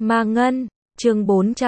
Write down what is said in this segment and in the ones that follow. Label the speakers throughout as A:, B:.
A: Ma Ngân, chương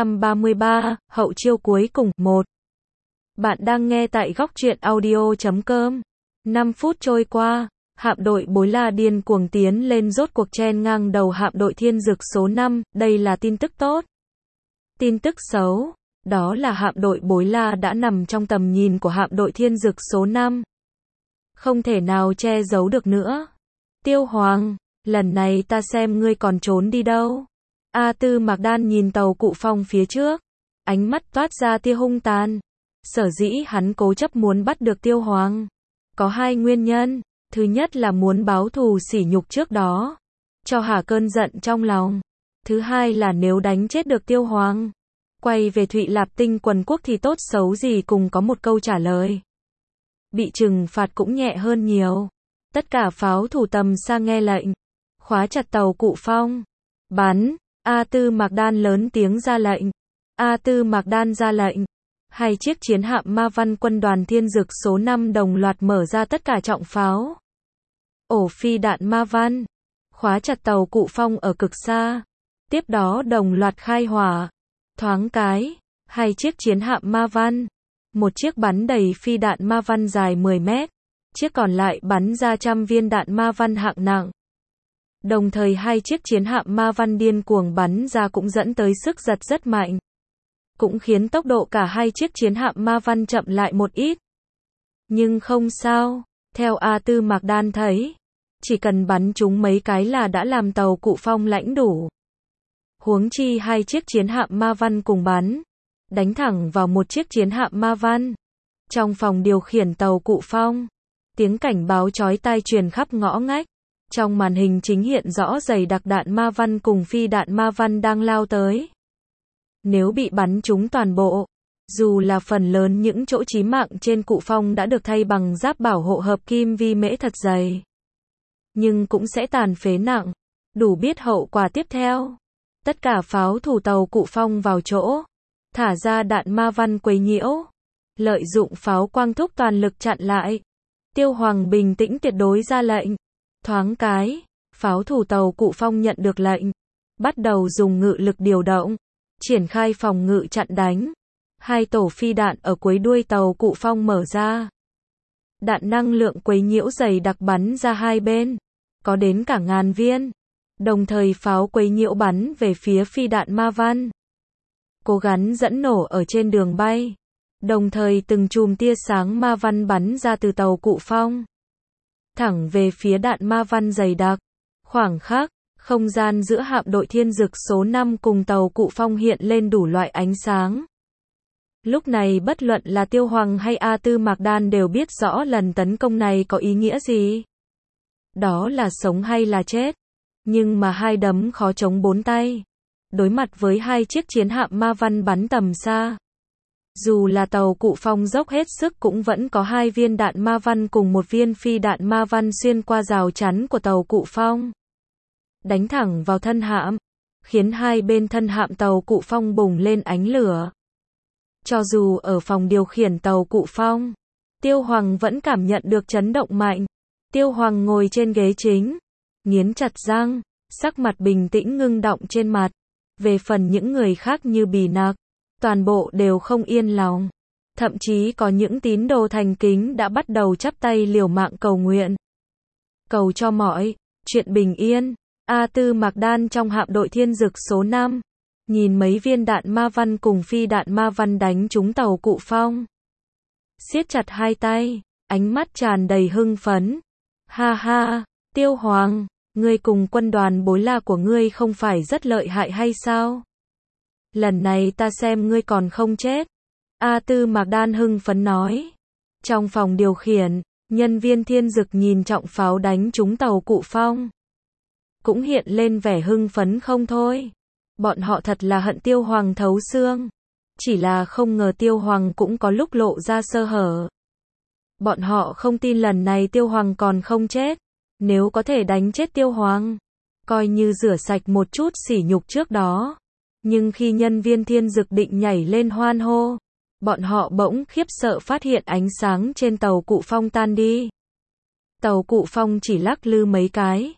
A: 433, hậu chiêu cuối cùng, 1. Bạn đang nghe tại góc truyện audio.com. 5 phút trôi qua, hạm đội Bối La điên cuồng tiến lên rốt cuộc chen ngang đầu hạm đội Thiên Dực số 5, đây là tin tức tốt. Tin tức xấu, đó là hạm đội Bối La đã nằm trong tầm nhìn của hạm đội Thiên Dực số 5. Không thể nào che giấu được nữa. Tiêu Hoàng, lần này ta xem ngươi còn trốn đi đâu. A Tư Mạc Đan nhìn tàu Cụ Phong phía trước, ánh mắt toát ra tia hung tàn. Sở dĩ hắn cố chấp muốn bắt được Tiêu Hoàng, có hai nguyên nhân. Thứ nhất là muốn báo thù sỉ nhục trước đó, cho hả cơn giận trong lòng. Thứ hai là nếu đánh chết được Tiêu Hoàng, quay về Thụy Lạp Tinh quần quốc thì tốt xấu gì cùng có một câu trả lời. Bị trừng phạt cũng nhẹ hơn nhiều. Tất cả pháo thủ tầm xa nghe lệnh, khóa chặt tàu Cụ Phong. Bắn. A Tư Mạc Đan lớn tiếng ra lệnh. A Tư Mạc Đan ra lệnh. Hai chiếc chiến hạm Ma Văn quân đoàn Thiên Dực số 5 đồng loạt mở ra tất cả trọng pháo. Ổ phi đạn Ma Văn, khóa chặt tàu Cụ Phong ở cực xa. Tiếp đó đồng loạt khai hỏa. Thoáng cái, hai chiếc chiến hạm Ma Văn, một chiếc bắn đầy phi đạn Ma Văn dài 10 mét, chiếc còn lại bắn ra trăm viên đạn Ma Văn hạng nặng. Đồng thời hai chiếc chiến hạm Ma Văn điên cuồng bắn ra cũng dẫn tới sức giật rất mạnh, cũng khiến tốc độ cả hai chiếc chiến hạm Ma Văn chậm lại một ít. Nhưng không sao, theo A Tư Mạc Đan thấy, chỉ cần bắn chúng mấy cái là đã làm tàu Cụ Phong lãnh đủ. Huống chi hai chiếc chiến hạm Ma Văn cùng bắn, đánh thẳng vào một chiếc chiến hạm Ma Văn. Trong phòng điều khiển tàu Cụ Phong, tiếng cảnh báo chói tai truyền khắp ngõ ngách. Trong màn hình chính hiện rõ dày đặc đạn Ma Văn cùng phi đạn Ma Văn đang lao tới. Nếu bị bắn trúng toàn bộ, dù là phần lớn những chỗ chí mạng trên Cụ Phong đã được thay bằng giáp bảo hộ hợp kim vi mễ thật dày, nhưng cũng sẽ tàn phế nặng, đủ biết hậu quả tiếp theo. Tất cả pháo thủ tàu Cụ Phong vào chỗ, thả ra đạn Ma Văn quấy nhiễu, lợi dụng pháo quang thúc toàn lực chặn lại. Tiêu Hoàng bình tĩnh tuyệt đối ra lệnh. Thoáng cái, pháo thủ tàu Cụ Phong nhận được lệnh, bắt đầu dùng ngự lực điều động, triển khai phòng ngự chặn đánh. Hai tổ phi đạn ở cuối đuôi tàu Cụ Phong mở ra. Đạn năng lượng quấy nhiễu dày đặc bắn ra hai bên, có đến cả ngàn viên. Đồng thời pháo quấy nhiễu bắn về phía phi đạn Ma Văn, cố gắng dẫn nổ ở trên đường bay. Đồng thời từng chùm tia sáng Ma Văn bắn ra từ tàu Cụ Phong, thẳng về phía đạn Ma Văn dày đặc. Khoảng khắc, không gian giữa hạm đội Thiên Dực số 5 cùng tàu Cụ Phong hiện lên đủ loại ánh sáng. Lúc này bất luận là Tiêu Hoàng hay A Tư Mạc Đan đều biết rõ lần tấn công này có ý nghĩa gì. Đó là sống hay là chết. Nhưng mà hai đấm khó chống bốn tay. Đối mặt với hai chiếc chiến hạm Ma Văn bắn tầm xa, dù là tàu Cụ Phong dốc hết sức cũng vẫn có hai viên đạn Ma Văn cùng một viên phi đạn Ma Văn xuyên qua rào chắn của tàu Cụ Phong, đánh thẳng vào thân hạm, khiến hai bên thân hạm tàu Cụ Phong bùng lên ánh lửa. Cho dù ở phòng điều khiển tàu Cụ Phong, Tiêu Hoàng vẫn cảm nhận được chấn động mạnh. Tiêu Hoàng ngồi trên ghế chính, nghiến chặt răng, sắc mặt bình tĩnh ngưng đọng trên mặt. Về phần những người khác như Bì Nặc, toàn bộ đều không yên lòng. Thậm chí có những tín đồ thành kính đã bắt đầu chắp tay liều mạng cầu nguyện, cầu cho mọi chuyện bình yên. A Tư Mạc Đan trong hạm đội Thiên Dực số 5, nhìn mấy viên đạn Ma Văn cùng phi đạn Ma Văn đánh trúng tàu Cụ Phong, siết chặt hai tay, ánh mắt tràn đầy hưng phấn. Ha ha, Tiêu Hoàng, ngươi cùng quân đoàn Bối La của ngươi không phải rất lợi hại hay sao? Lần này ta xem ngươi còn không chết. A Tư Mạc Đan hưng phấn nói. Trong phòng điều khiển, nhân viên Thiên Dực nhìn trọng pháo đánh trúng tàu Cụ Phong, cũng hiện lên vẻ hưng phấn không thôi. Bọn họ thật là hận Tiêu Hoàng thấu xương. Chỉ là không ngờ Tiêu Hoàng cũng có lúc lộ ra sơ hở. Bọn họ không tin lần này Tiêu Hoàng còn không chết. Nếu có thể đánh chết Tiêu Hoàng, coi như rửa sạch một chút sỉ nhục trước đó. Nhưng khi nhân viên Thiên Dực định nhảy lên hoan hô, bọn họ bỗng khiếp sợ phát hiện ánh sáng trên tàu Cụ Phong tan đi. Tàu Cụ Phong chỉ lắc lư mấy cái,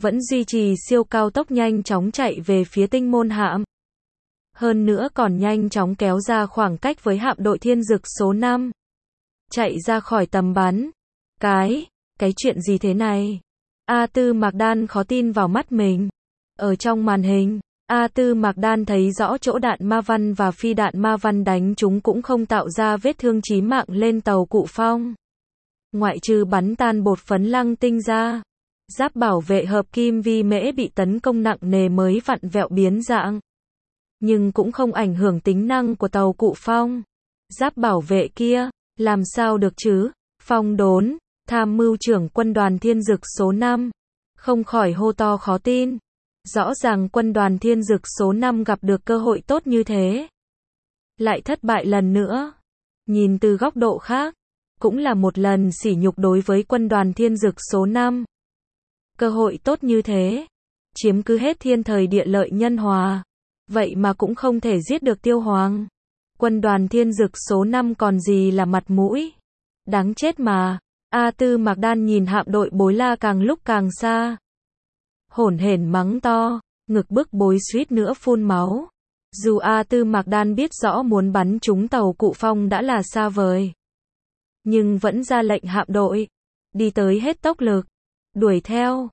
A: vẫn duy trì siêu cao tốc nhanh chóng chạy về phía tinh môn hạm. Hơn nữa còn nhanh chóng kéo ra khoảng cách với hạm đội thiên dực số 5. Chạy ra khỏi tầm bắn. Cái chuyện gì thế này? A Tư Mạc Đan khó tin vào mắt mình. Ở trong màn hình, A Tư Mạc Đan thấy rõ chỗ đạn ma văn và phi đạn ma văn đánh chúng cũng không tạo ra vết thương chí mạng lên tàu Cụ Phong. Ngoại trừ bắn tan bột phấn lăng tinh ra, giáp bảo vệ hợp kim vi mễ bị tấn công nặng nề mới vặn vẹo biến dạng. Nhưng cũng không ảnh hưởng tính năng của tàu Cụ Phong. Giáp bảo vệ kia, làm sao được chứ? Phong Đốn, tham mưu trưởng quân đoàn thiên dực số 5, không khỏi hô to khó tin. Rõ ràng quân đoàn thiên dực số 5 gặp được cơ hội tốt như thế, lại thất bại lần nữa. Nhìn từ góc độ khác, cũng là một lần sỉ nhục đối với quân đoàn thiên dực số 5. Cơ hội tốt như thế, chiếm cứ hết thiên thời địa lợi nhân hòa, vậy mà cũng không thể giết được Tiêu Hoàng. Quân đoàn thiên dực số 5 còn gì là mặt mũi. Đáng chết mà. A Tư Mạc Đan nhìn hạm đội Bối La càng lúc càng xa. Hổn hển mắng to, ngực bức bối suýt nữa phun máu. Dù A Tư Mạc Đan biết rõ muốn bắn trúng tàu Cụ Phong đã là xa vời, nhưng vẫn ra lệnh hạm đội đi tới hết tốc lực, đuổi theo.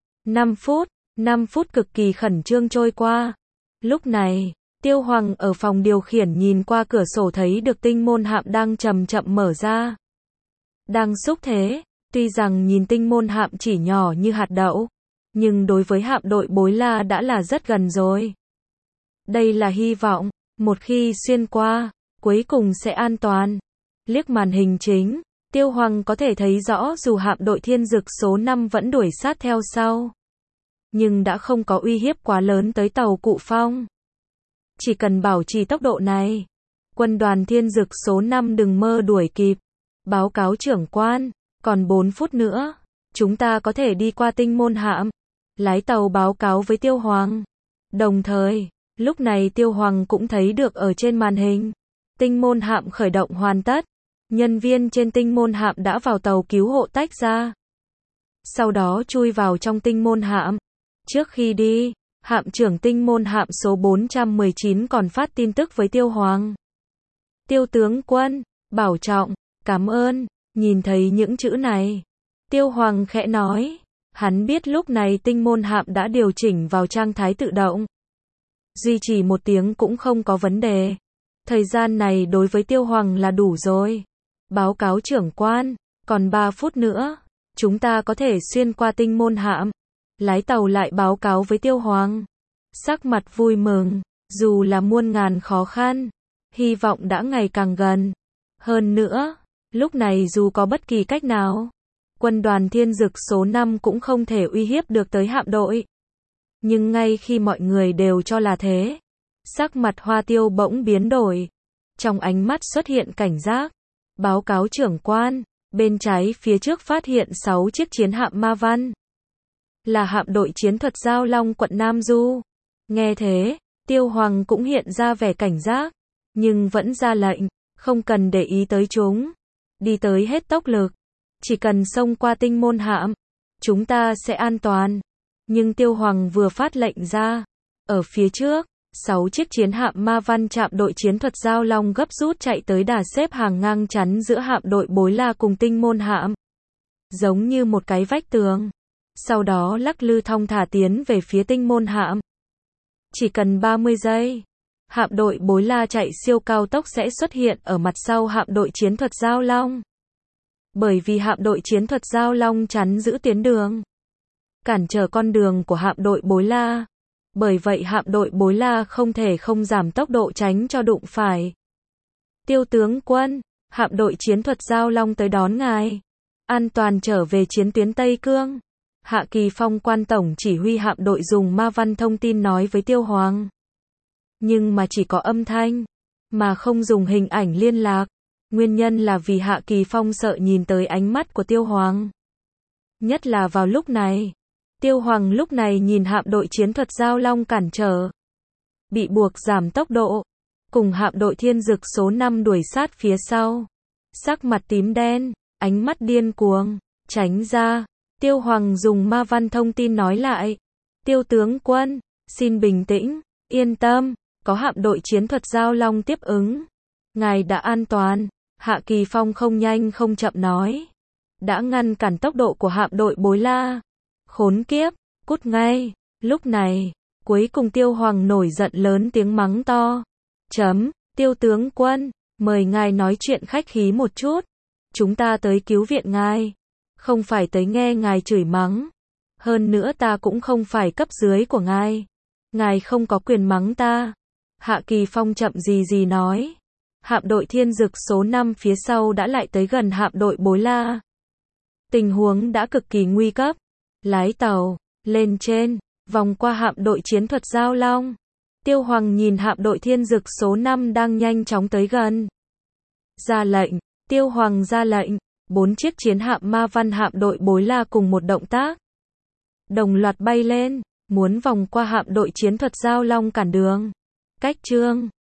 A: 5 phút cực kỳ khẩn trương trôi qua. Lúc này, Tiêu Hoàng ở phòng điều khiển nhìn qua cửa sổ thấy được tinh môn hạm đang chậm chậm mở ra. Đang xúc thế, tuy rằng nhìn tinh môn hạm chỉ nhỏ như hạt đậu, nhưng đối với hạm đội Bối La đã là rất gần rồi. Đây là hy vọng, một khi xuyên qua, cuối cùng sẽ an toàn. Liếc màn hình chính, Tiêu Hoàng có thể thấy rõ dù hạm đội thiên dực số 5 vẫn đuổi sát theo sau, nhưng đã không có uy hiếp quá lớn tới tàu Cụ Phong. Chỉ cần bảo trì tốc độ này, quân đoàn thiên dực số 5 đừng mơ đuổi kịp. Báo cáo trưởng quan, còn 4 phút nữa, chúng ta có thể đi qua tinh môn hạm. Lái tàu báo cáo với Tiêu Hoàng. Đồng thời, lúc này Tiêu Hoàng cũng thấy được ở trên màn hình, tinh môn hạm khởi động hoàn tất. Nhân viên trên tinh môn hạm đã vào tàu cứu hộ tách ra, sau đó chui vào trong tinh môn hạm. Trước khi đi, hạm trưởng tinh môn hạm số 419 còn phát tin tức với Tiêu Hoàng. Tiêu tướng quân, bảo trọng, cảm ơn. Nhìn thấy những chữ này, Tiêu Hoàng khẽ nói. Hắn biết lúc này tinh môn hạm đã điều chỉnh vào trạng thái tự động. Duy trì 1 tiếng cũng không có vấn đề. Thời gian này đối với Tiêu Hoàng là đủ rồi. Báo cáo trưởng quan, còn 3 phút nữa, chúng ta có thể xuyên qua tinh môn hạm. Lái tàu lại báo cáo với Tiêu Hoàng. Sắc mặt vui mừng, dù là muôn ngàn khó khăn, hy vọng đã ngày càng gần. Hơn nữa, lúc này dù có bất kỳ cách nào, quân đoàn thiên dực số 5 cũng không thể uy hiếp được tới hạm đội. Nhưng ngay khi mọi người đều cho là thế, sắc mặt Hoa Tiêu bỗng biến đổi. Trong ánh mắt xuất hiện cảnh giác. Báo cáo trưởng quan, bên trái phía trước phát hiện 6 chiếc chiến hạm ma văn. Là hạm đội chiến thuật Giao Long quận Nam Du. Nghe thế, Tiêu Hoàng cũng hiện ra vẻ cảnh giác, nhưng vẫn ra lệnh, không cần để ý tới chúng. Đi tới hết tốc lực. Chỉ cần xông qua tinh môn hạm, chúng ta sẽ an toàn. Nhưng Tiêu Hoàng vừa phát lệnh ra, ở phía trước, 6 chiếc chiến hạm ma văn chạm đội chiến thuật Giao Long gấp rút chạy tới đà xếp hàng ngang chắn giữa hạm đội Bối La cùng tinh môn hạm. Giống như một cái vách tường. Sau đó lắc lư thong thả tiến về phía tinh môn hạm. Chỉ cần 30 giây, hạm đội Bối La chạy siêu cao tốc sẽ xuất hiện ở mặt sau hạm đội chiến thuật Giao Long. Bởi vì hạm đội chiến thuật Giao Long chắn giữ tuyến đường, cản trở con đường của hạm đội Bối La. Bởi vậy hạm đội Bối La không thể không giảm tốc độ tránh cho đụng phải. Tiêu tướng quân, hạm đội chiến thuật Giao Long tới đón ngài. An toàn trở về chiến tuyến Tây Cương. Hạ Kỳ Phong quan tổng chỉ huy hạm đội dùng ma văn thông tin nói với Tiêu Hoàng. Nhưng mà chỉ có âm thanh, mà không dùng hình ảnh liên lạc. Nguyên nhân là vì Hạ Kỳ Phong sợ nhìn tới ánh mắt của Tiêu Hoàng. Nhất là vào lúc này. Tiêu Hoàng lúc này nhìn hạm đội chiến thuật Giao Long cản trở, bị buộc giảm tốc độ, cùng hạm đội thiên dực số 5 đuổi sát phía sau. Sắc mặt tím đen, ánh mắt điên cuồng, tránh ra. Tiêu Hoàng dùng ma văn thông tin nói lại, Tiêu tướng quân, xin bình tĩnh, yên tâm, có hạm đội chiến thuật Giao Long tiếp ứng. Ngài đã an toàn, Hạ Kỳ Phong không nhanh không chậm nói. Đã ngăn cản tốc độ của hạm đội Bối La. Khốn kiếp, cút ngay. Lúc này, cuối cùng Tiêu Hoàng nổi giận lớn tiếng mắng to. Tiêu tướng quân, mời ngài nói chuyện khách khí một chút. Chúng ta tới cứu viện ngài, không phải tới nghe ngài chửi mắng. Hơn nữa ta cũng không phải cấp dưới của ngài. Ngài không có quyền mắng ta. Hạ Kỳ Phong chậm gì nói. Hạm đội Thiên Dực số 5 phía sau đã lại tới gần hạm đội Bối La. Tình huống đã cực kỳ nguy cấp. Lái tàu, lên trên, vòng qua hạm đội chiến thuật Giao Long. Tiêu Hoàng nhìn hạm đội Thiên Dực số 5 đang nhanh chóng tới gần. Ra lệnh, Tiêu Hoàng ra lệnh, 4 chiếc chiến hạm Ma Văn hạm đội Bối La cùng một động tác. Đồng loạt bay lên, muốn vòng qua hạm đội chiến thuật Giao Long cản đường. Cách chương